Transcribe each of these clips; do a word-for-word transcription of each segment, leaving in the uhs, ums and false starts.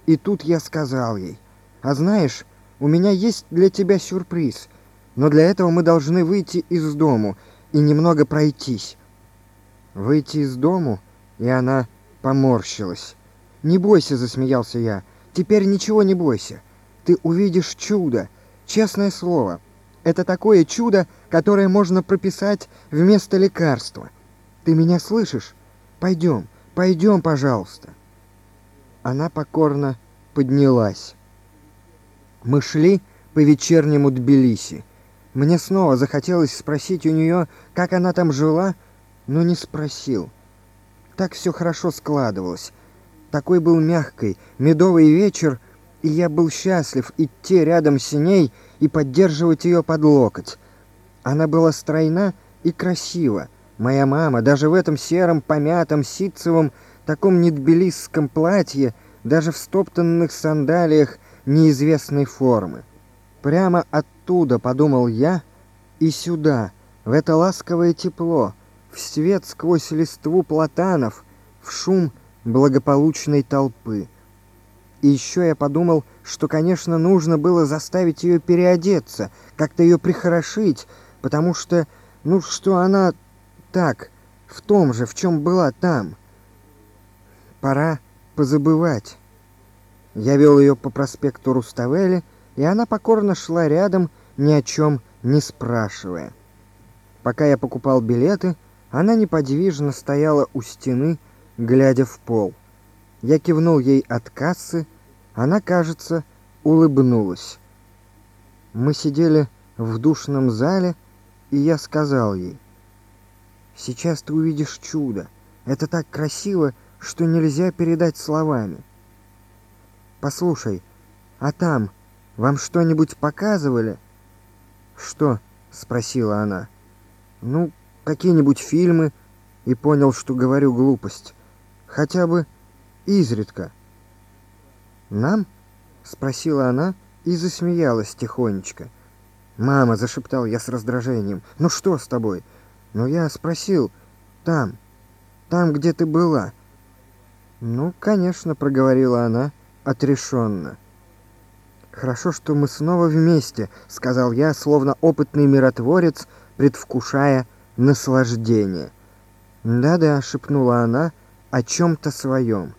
И тут я сказал ей: «А знаешь, у меня есть для тебя сюрприз, но для этого мы должны выйти из дому и немного пройтись». Выйти из дому? И она поморщилась. «Не бойся», — засмеялся я. «Теперь ничего не бойся. Ты увидишь чудо, честное слово. Это такое чудо, которое можно прописать вместо лекарства. Ты меня слышишь? Пойдем, пойдем, пожалуйста». Она покорно поднялась. Мы шли по вечернему Тбилиси. Мне снова захотелось спросить у нее, как она там жила, но не спросил. Так все хорошо складывалось. Такой был мягкий, медовый вечер, и я был счастлив идти рядом с ней и поддерживать ее под локоть. Она была стройна и красива. Моя мама, даже в этом сером, помятом, ситцевом, таком нетбилисском платье, даже в стоптанных сандалиях неизвестной формы. Прямо оттуда, подумал я, и сюда, в это ласковое тепло, в свет сквозь листву платанов, в шум благополучной толпы. И еще я подумал, что, конечно, нужно было заставить ее переодеться, как-то ее прихорошить, потому что, ну, что она так, в том же, в чем была там. Пора позабывать. Я вел ее по проспекту Руставели, и она покорно шла рядом, ни о чем не спрашивая. Пока я покупал билеты, она неподвижно стояла у стены, глядя в пол. Я кивнул ей от кассы, она, кажется, улыбнулась. Мы сидели в душном зале, и я сказал ей: «Сейчас ты увидишь чудо. Это так красиво, что нельзя передать словами. Послушай, а там вам что-нибудь показывали?» «Что?» — спросила она. «Ну, какие-нибудь фильмы», и понял, что говорю глупость. «Хотя бы изредка». «Нам?» — спросила она и засмеялась тихонечко. «Мама», — зашептал я с раздражением, — «ну что с тобой?» «Но я спросил, там, там, где ты была». «Ну, конечно», — проговорила она отрешенно. «Хорошо, что мы снова вместе», — сказал я, словно опытный миротворец, предвкушая наслаждение. «Да-да», — шепнула она о чем-то своем.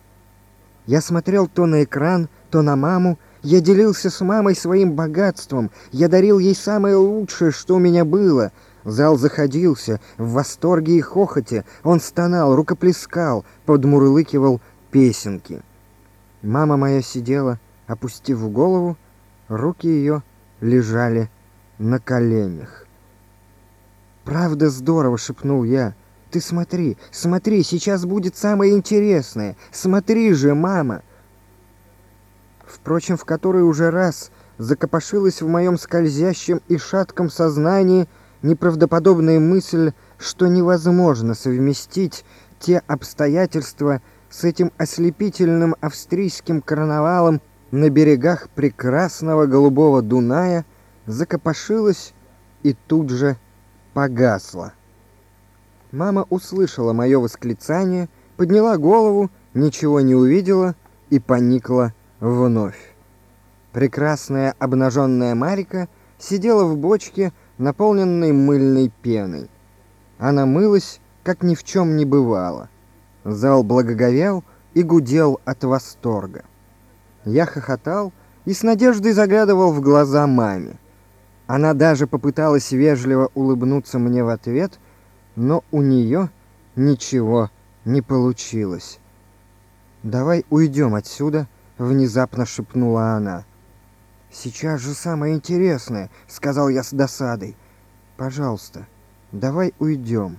Я смотрел то на экран, то на маму. Я делился с мамой своим богатством. Я дарил ей самое лучшее, что у меня было. Зал заходился в восторге и хохоте. Он стонал, рукоплескал, подмурлыкивал песенки. Мама моя сидела, опустив голову, руки ее лежали на коленях. «Правда здорово», — шепнул я. «Ты смотри, смотри, сейчас будет самое интересное. Смотри же, мама!» Впрочем, в который уже раз закопошилась в моем скользящем и шатком сознании неправдоподобная мысль, что невозможно совместить те обстоятельства с этим ослепительным австрийским карнавалом на берегах прекрасного голубого Дуная, закопошилась и тут же погасла. Мама услышала мое восклицание, подняла голову, ничего не увидела и поникла вновь. Прекрасная обнаженная Марика сидела в бочке, наполненной мыльной пеной. Она мылась, как ни в чем не бывало. Зал благоговел и гудел от восторга. Я хохотал и с надеждой заглядывал в глаза маме. Она даже попыталась вежливо улыбнуться мне в ответ, но у нее ничего не получилось. «Давай уйдем отсюда», — внезапно шепнула она. «Сейчас же самое интересное», — сказал я с досадой. «Пожалуйста, давай уйдем».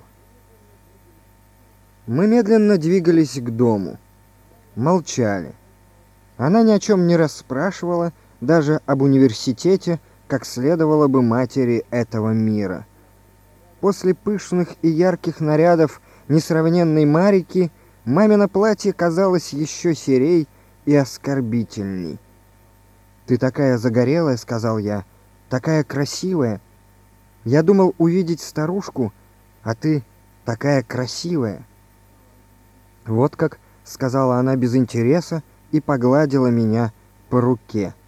Мы медленно двигались к дому. Молчали. Она ни о чем не расспрашивала, даже об университете, как следовало бы матери этого мира. После пышных и ярких нарядов несравненной Марики мамино платье казалось еще серей и оскорбительней. «Ты такая загорелая», — сказал я, — «такая красивая. Я думал увидеть старушку, а ты такая красивая». «Вот как», — сказала она без интереса, и погладила меня по руке.